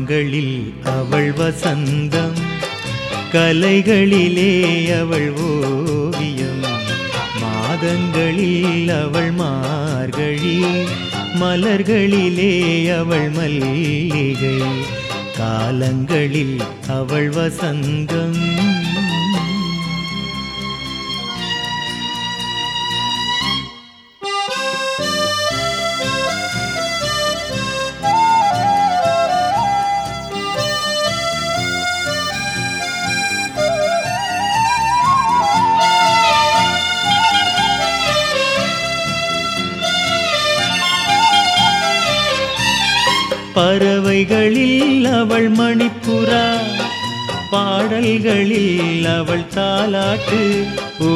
காலங்களில் அவள் வசந்தம், கலைகளிலே அவள் ஓவியம். மாதங்களில் அவள் மார்கழி, மலர்களிலே அவள் மல்லிகை. காலங்களில் அவள் வசந்தம். பறவைகளில் அவள் மணிப்புறா, பாடல்களில் அவள் தாலாட்டு. ஓ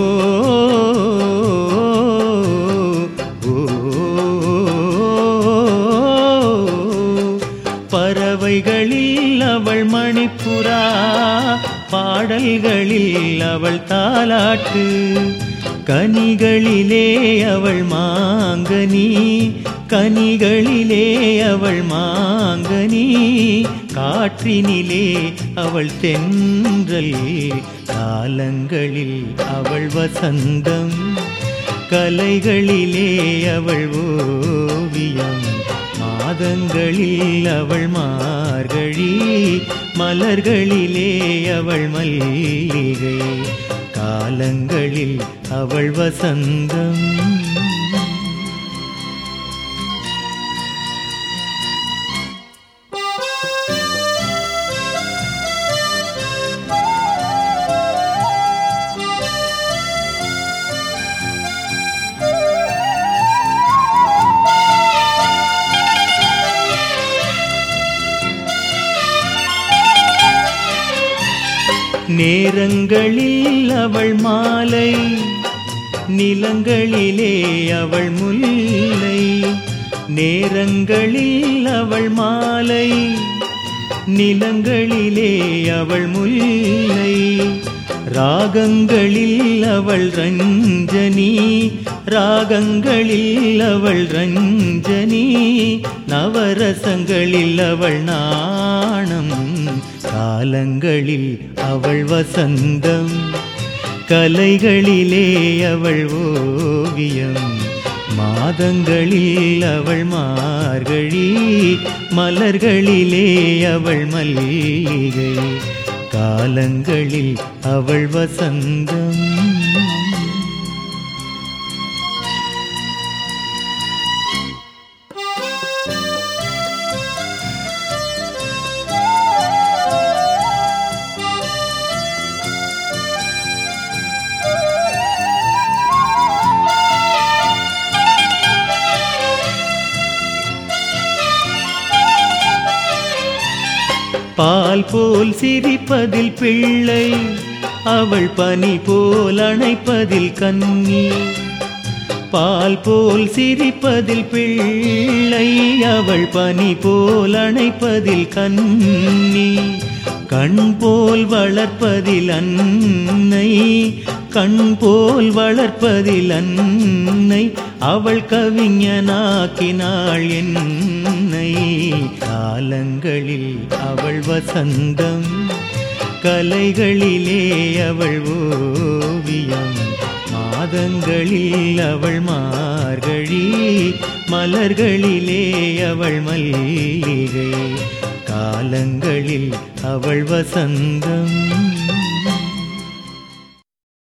பறவைகளில் அவள் மணிப்புறா, பாடல்களில் அவள் தாலாட்டு. கனிகளிலே அவள் மாங்கனி, கனிகளிலே அவள் மாங்கனி. காற்றினிலே அவள் தென்றல். காலங்களில் அவள் வசந்தம், கலைகளிலே அவள் ஓவியம். மாதங்களில் அவள் மார்கழி, மலர்களிலே அவள் மல்லிகை. காலங்களில் அவள் வசந்தம். நேரங்களில் அவள் மாலை, நிலங்களிலே அவள் முல்லை. நேரங்களில் அவள் மாலை, நிலங்களிலே அவள் முல்லை. ராகங்களில் அவள் ரஞ்சனி, ராகங்களில் அவள் ரஞ்சனி. நவரசங்களில் அவள் நாணம். காலங்களில் அவள் வசந்தம், கலைகளிலே அவள் ஓவியம். மாதங்களில் அவள் மார்கழி, மலர்களிலே அவள் மல்லிகை. காலங்களில் அவள் வசந்தம். பால் போல் சிரிப்பதில் பிள்ளை, அவள் பனி போல் அணைப்பதில் கன்னி. பால் போல் சிரிப்பதில் பிள்ளை, அவள் பனி போல் அணைப்பதில் கன்னி. கண் போல் வளர்ப்பதில் அன்னை, கண் போல் வளர்ப்பதில் அன்னை. அவள் கவிஞனாக்கினாள் என்னை. காலங்களில் அவள் வசந்தம், கலைகளிலே அவள் ஓவியம். மாதங்களில் அவள் மார்கழி, மலர்களிலே அவள் மல்லிகை. காலங்களில் அவள் வசந்தம்.